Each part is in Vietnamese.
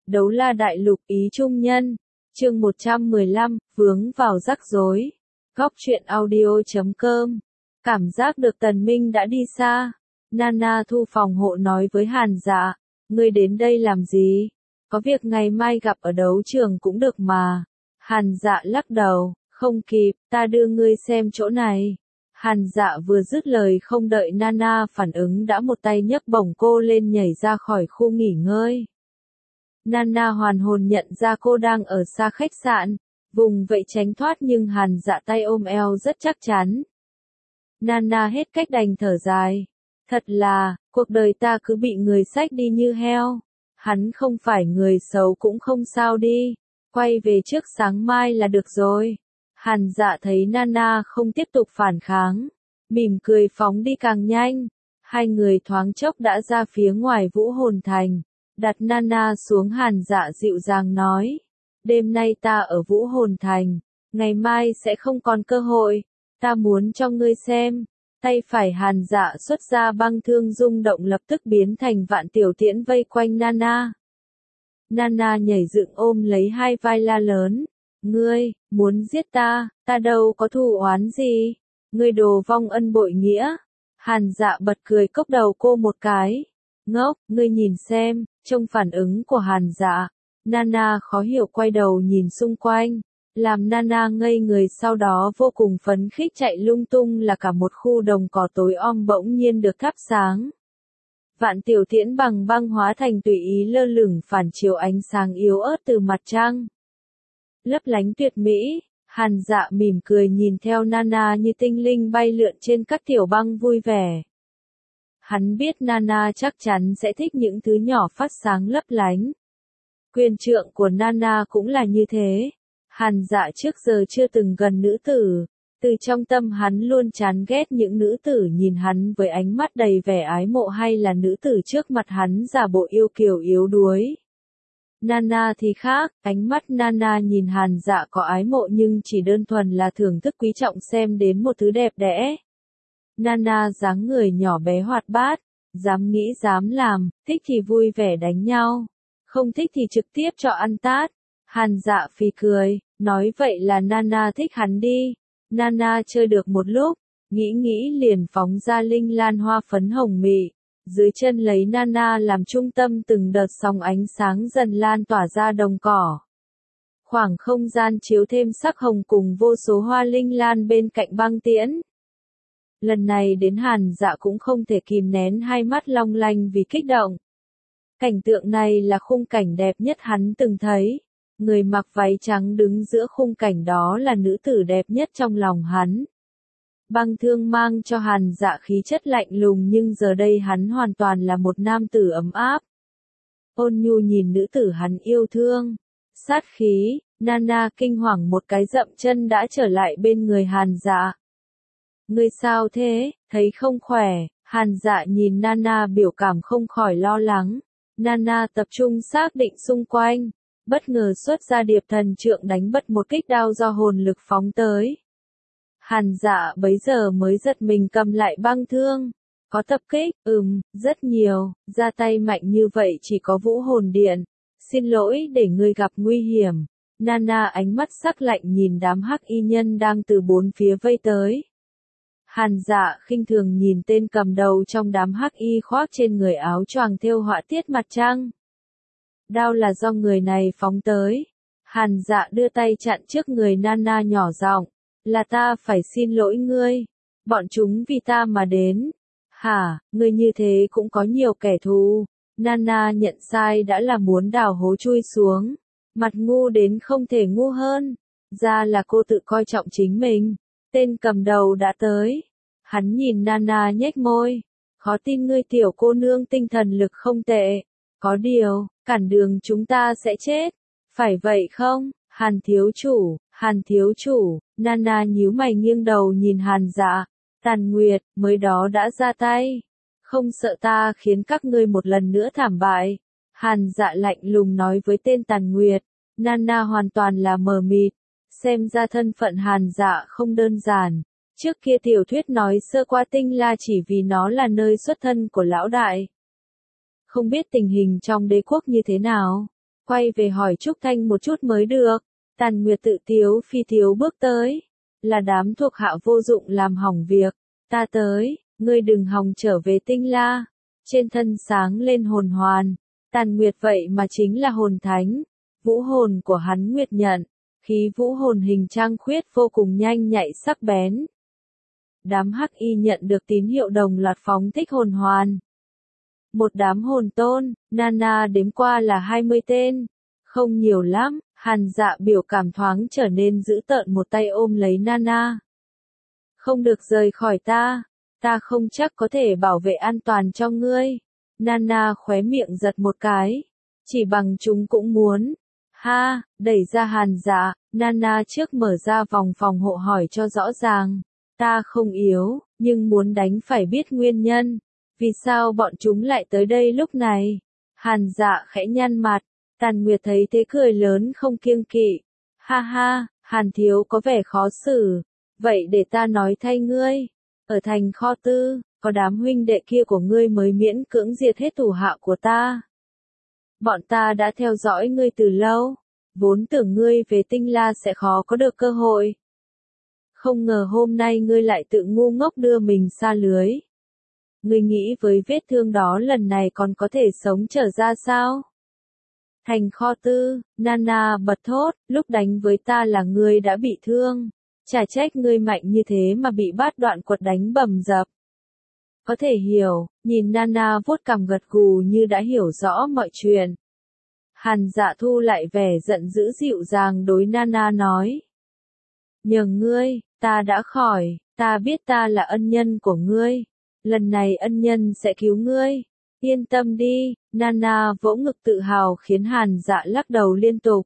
Đấu La Đại Lục ý trung nhân, chương 115, vướng vào rắc rối. Góc truyện audio.com. Cảm giác được Tần Minh đã đi xa. Nana thu phòng hộ nói với Hàn Dạ, ngươi đến đây làm gì? Có việc ngày mai gặp ở đấu trường cũng được mà. Hàn Dạ lắc đầu, không kịp, ta đưa ngươi xem chỗ này. Hàn Dạ vừa dứt lời không đợi Nana phản ứng đã một tay nhấc bổng cô lên nhảy ra khỏi khu nghỉ ngơi. Nana hoàn hồn nhận ra cô đang ở xa khách sạn, vùng vậy tránh thoát nhưng Hàn Dạ tay ôm eo rất chắc chắn. Nana hết cách đành thở dài. Thật là, cuộc đời ta cứ bị người xách đi như heo. Hắn không phải người xấu cũng không sao đi. Quay về trước sáng mai là được rồi. Hàn Dạ thấy Nana không tiếp tục phản kháng, mỉm cười phóng đi càng nhanh. Hai người thoáng chốc đã ra phía ngoài Vũ Hồn Thành. Đặt Nana xuống, Hàn Dạ dịu dàng nói. Đêm nay ta ở Vũ Hồn Thành, ngày mai sẽ không còn cơ hội. Ta muốn cho ngươi xem. Tay phải Hàn Dạ xuất ra băng thương rung động lập tức biến thành vạn tiểu tiễn vây quanh Nana. Nana nhảy dựng ôm lấy hai vai la lớn. Ngươi, muốn giết ta, ta đâu có thù oán gì. Ngươi đồ vong ân bội nghĩa. Hàn Dạ bật cười cốc đầu cô một cái. Ngốc, ngươi nhìn xem, trông phản ứng của Hàn Dạ. Nana khó hiểu quay đầu nhìn xung quanh. Làm Nana ngây người, sau đó vô cùng phấn khích chạy lung tung là cả một khu đồng cỏ tối om bỗng nhiên được thắp sáng. Vạn tiểu tiễn bằng băng hóa thành tùy ý lơ lửng phản chiếu ánh sáng yếu ớt từ mặt trăng. Lấp lánh tuyệt mỹ, Hàn Dạ mỉm cười nhìn theo Nana như tinh linh bay lượn trên các tiểu băng vui vẻ. Hắn biết Nana chắc chắn sẽ thích những thứ nhỏ phát sáng lấp lánh. Quyền trượng của Nana cũng là như thế. Hàn Dạ trước giờ chưa từng gần nữ tử. Từ trong tâm hắn luôn chán ghét những nữ tử nhìn hắn với ánh mắt đầy vẻ ái mộ hay là nữ tử trước mặt hắn giả bộ yêu kiều yếu đuối. Nana thì khác, ánh mắt Nana nhìn Hàn Dạ có ái mộ nhưng chỉ đơn thuần là thưởng thức quý trọng xem đến một thứ đẹp đẽ. Nana dáng người nhỏ bé hoạt bát, dám nghĩ dám làm, thích thì vui vẻ đánh nhau, không thích thì trực tiếp cho ăn tát. Hàn Dạ phì cười, nói vậy là Nana thích hắn đi. Nana chơi được một lúc, nghĩ liền phóng ra linh lan hoa phấn hồng mị. Dưới chân lấy Nana làm trung tâm, từng đợt sóng ánh sáng dần lan tỏa ra đồng cỏ. Khoảng không gian chiếu thêm sắc hồng cùng vô số hoa linh lan bên cạnh băng tiễn. Lần này đến Hàn Dạ cũng không thể kìm nén hai mắt long lanh vì kích động. Cảnh tượng này là khung cảnh đẹp nhất hắn từng thấy. Người mặc váy trắng đứng giữa khung cảnh đó là nữ tử đẹp nhất trong lòng hắn. Băng thương mang cho Hàn Dạ khí chất lạnh lùng nhưng giờ đây hắn hoàn toàn là một nam tử ấm áp. Ôn nhu nhìn nữ tử hắn yêu thương. Sát khí, Nana kinh hoàng một cái dậm chân đã trở lại bên người Hàn Dạ. Ngươi sao thế, thấy không khỏe? Hàn Dạ nhìn Nana biểu cảm không khỏi lo lắng. Nana tập trung xác định xung quanh. Bất ngờ xuất ra điệp thần trượng đánh bật một kích đao do hồn lực phóng tới. Hàn Dạ bấy giờ mới giật mình cầm lại băng thương. Có tập kích, rất nhiều, ra tay mạnh như vậy chỉ có Vũ Hồn Điện. Xin lỗi để ngươi gặp nguy hiểm. Nana ánh mắt sắc lạnh nhìn đám hắc y nhân đang từ bốn phía vây tới. Hàn Dạ khinh thường nhìn tên cầm đầu trong đám hắc y khoác trên người áo choàng thêu họa tiết mặt trăng. Đao là do người này phóng tới. Hàn Dạ đưa tay chặn trước người Nana nhỏ giọng, là ta phải xin lỗi ngươi. Bọn chúng vì ta mà đến. Hả, ngươi như thế cũng có nhiều kẻ thù. Nana nhận sai đã là muốn đào hố chui xuống. Mặt ngu đến không thể ngu hơn. Ra là cô tự coi trọng chính mình. Tên cầm đầu đã tới. Hắn nhìn Nana nhếch môi. Khó tin ngươi tiểu cô nương tinh thần lực không tệ. Có điều, cản đường chúng ta sẽ chết. Phải vậy không, Hàn thiếu chủ, Nana nhíu mày nghiêng đầu nhìn Hàn Dạ. Tàn Nguyệt, mới đó đã ra tay. Không sợ ta khiến các ngươi một lần nữa thảm bại. Hàn Dạ lạnh lùng nói với tên Tàn Nguyệt. Nana hoàn toàn là mờ mịt. Xem ra thân phận Hàn Dạ không đơn giản. Trước kia tiểu thuyết nói sơ qua Tinh La chỉ vì nó là nơi xuất thân của lão đại. Không biết tình hình trong đế quốc như thế nào. quay về hỏi Trúc Thanh một chút mới được. Tàn Nguyệt tự tiếu phi tiếu bước tới. Là đám thuộc hạ vô dụng làm hỏng việc. Ta tới, ngươi đừng hòng trở về Tinh La. Trên thân sáng lên hồn hoàn. Tàn Nguyệt vậy mà chính là hồn thánh. Vũ hồn của hắn nguyệt nhận. Khí vũ hồn hình trang khuyết vô cùng nhanh nhạy sắc bén. Đám hắc y nhận được tín hiệu đồng loạt phóng thích hồn hoàn. Một đám hồn tôn, Nana đếm qua là 20 tên. Không nhiều lắm, Hàn Dạ biểu cảm thoáng trở nên dữ tợn, một tay ôm lấy Nana. Không được rời khỏi ta không chắc có thể bảo vệ an toàn cho ngươi. Nana khóe miệng giật một cái. Chỉ bằng chúng cũng muốn. Ha, đẩy ra Hàn Dạ, Nana trước mở ra vòng phòng hộ hỏi cho rõ ràng. Ta không yếu, nhưng muốn đánh phải biết nguyên nhân. Vì sao bọn chúng lại tới đây lúc này? Hàn Dạ khẽ nhăn mặt. Tàn Nguyệt thấy thế cười lớn không kiêng kỵ. Ha ha, Hàn thiếu có vẻ khó xử. Vậy để ta nói thay ngươi. Ở thành Kho Tư, có đám huynh đệ kia của ngươi mới miễn cưỡng diệt hết thủ hạ của ta. Bọn ta đã theo dõi ngươi từ lâu. Vốn tưởng ngươi về Tinh La sẽ khó có được cơ hội. Không ngờ hôm nay ngươi lại tự ngu ngốc đưa mình xa lưới. Ngươi nghĩ với vết thương đó lần này còn có thể sống trở ra sao? Thành Kho Tư, Nana bật thốt, lúc đánh với ta là ngươi đã bị thương. Chả trách ngươi mạnh như thế mà bị Bát Đoạn Quật đánh bầm dập. Có thể hiểu, nhìn Nana vuốt cằm gật gù như đã hiểu rõ mọi chuyện. Hàn Dạ thu lại vẻ giận dữ dịu dàng đối Nana nói. Nhờ ngươi, ta đã khỏi, ta biết ta là ân nhân của ngươi. Lần này ân nhân sẽ cứu ngươi. Yên tâm đi, Nana vỗ ngực tự hào khiến Hàn Dạ lắc đầu liên tục.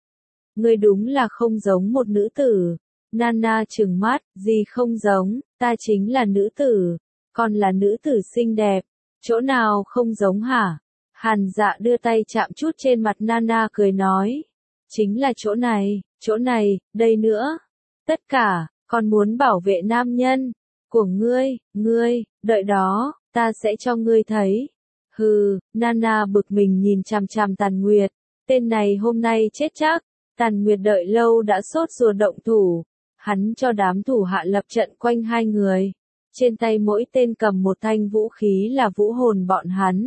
Ngươi đúng là không giống một nữ tử. Nana trừng mắt, gì không giống, ta chính là nữ tử. Còn là nữ tử xinh đẹp. Chỗ nào không giống hả? Hàn Dạ đưa tay chạm chút trên mặt Nana cười nói. Chính là chỗ này, đây nữa. Tất cả, còn muốn bảo vệ nam nhân của ngươi, đợi đó, ta sẽ cho ngươi thấy. Hừ, Nana bực mình nhìn chằm chằm Tàn Nguyệt. Tên này hôm nay chết chắc. Tàn Nguyệt đợi lâu đã sốt ruột động thủ. Hắn cho đám thủ hạ lập trận quanh hai người. Trên tay mỗi tên cầm một thanh vũ khí là vũ hồn bọn hắn.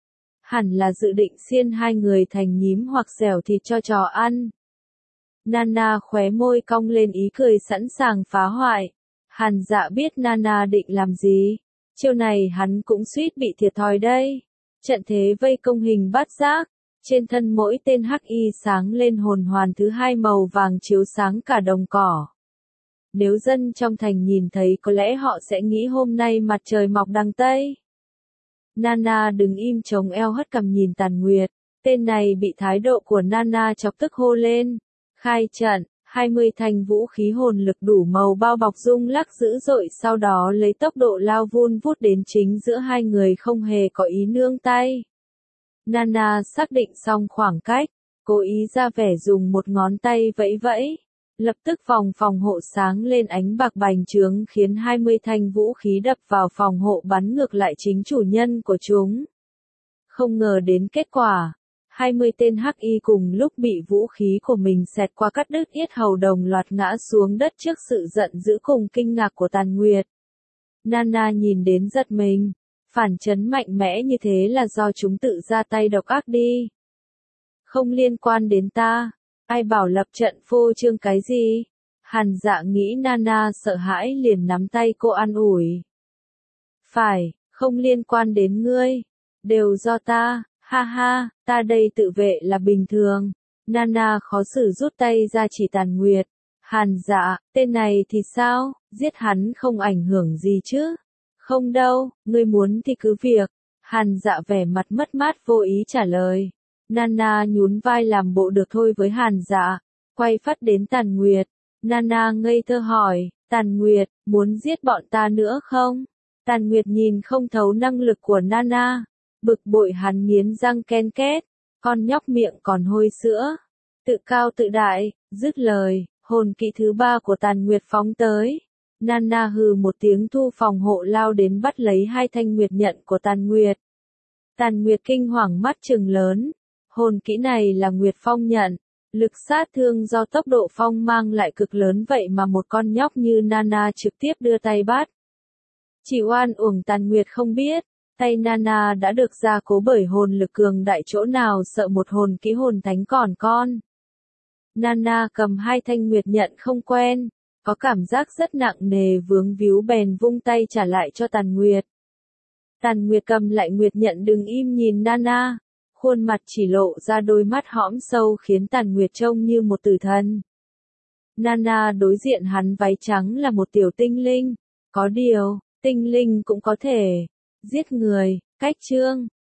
Hẳn là dự định xiên hai người thành nhím hoặc xẻo thịt cho chó ăn. Nana khóe môi cong lên ý cười sẵn sàng phá hoại. Hàn Dạ biết Nana định làm gì. Chiêu này hắn cũng suýt bị thiệt thòi đây. Trận thế vây công hình bát giác. Trên thân mỗi tên hắc y sáng lên hồn hoàn thứ hai màu vàng chiếu sáng cả đồng cỏ. Nếu dân trong thành nhìn thấy có lẽ họ sẽ nghĩ hôm nay mặt trời mọc đằng Tây. Nana đứng im chống eo hất cằm nhìn Tàn Nguyệt. Tên này bị thái độ của Nana chọc tức hô lên. Khai trận, 20 thanh vũ khí hồn lực đủ màu bao bọc rung lắc dữ dội, sau đó lấy tốc độ lao vun vút đến chính giữa hai người không hề có ý nương tay. Nana xác định xong khoảng cách, cố ý ra vẻ dùng một ngón tay vẫy vẫy. Lập tức vòng phòng hộ sáng lên ánh bạc bành trướng khiến 20 thanh vũ khí đập vào phòng hộ bắn ngược lại chính chủ nhân của chúng. Không ngờ đến kết quả. 20 tên hắc y cùng lúc bị vũ khí của mình xẹt qua cắt đứt yết hầu đồng loạt ngã xuống đất trước sự giận dữ cùng kinh ngạc của Tàn Nguyệt. Nana nhìn đến giật mình. Phản chấn mạnh mẽ như thế là do chúng tự ra tay độc ác đi. Không liên quan đến ta. Ai bảo lập trận phô trương cái gì? Hàn Dạ nghĩ Nana sợ hãi liền nắm tay cô an ủi. Phải, không liên quan đến ngươi. Đều do ta. Ha ha, ta đây tự vệ là bình thường. Nana khó xử rút tay ra chỉ Tàn Nguyệt. Hàn Dạ, tên này thì sao, giết hắn không ảnh hưởng gì chứ? Không đâu, ngươi muốn thì cứ việc. Hàn Dạ vẻ mặt mất mát vô ý trả lời. Nana nhún vai làm bộ được thôi với Hàn Dạ. Quay phát đến Tàn Nguyệt. Nana ngây thơ hỏi, Tàn Nguyệt, muốn giết bọn ta nữa không? Tàn Nguyệt nhìn không thấu năng lực của Nana. Bực bội hắn nghiến răng ken két, con nhóc miệng còn hôi sữa. Tự cao tự đại, dứt lời, hồn kỹ thứ ba của Tàn Nguyệt phóng tới. Nana hừ một tiếng thu phòng hộ lao đến bắt lấy hai thanh nguyệt nhận của Tàn Nguyệt. Tàn Nguyệt kinh hoàng mắt trừng lớn. Hồn kỹ này là Nguyệt Phong nhận. Lực sát thương do tốc độ phong mang lại cực lớn vậy mà một con nhóc như Nana trực tiếp đưa tay bắt. Chỉ oan uổng Tàn Nguyệt không biết, tay Nana đã được gia cố bởi hồn lực cường đại chỗ nào sợ một hồn kỹ hồn thánh còn con. Nana cầm hai thanh nguyệt nhận không quen, có cảm giác rất nặng nề vướng víu bèn vung tay trả lại cho Tàn Nguyệt. Tàn Nguyệt cầm lại nguyệt nhận đừng im nhìn Nana, khuôn mặt chỉ lộ ra đôi mắt hõm sâu khiến Tàn Nguyệt trông như một tử thần. Nana đối diện hắn váy trắng là một tiểu tinh linh, có điều, tinh linh cũng có thể giết người. Cách chương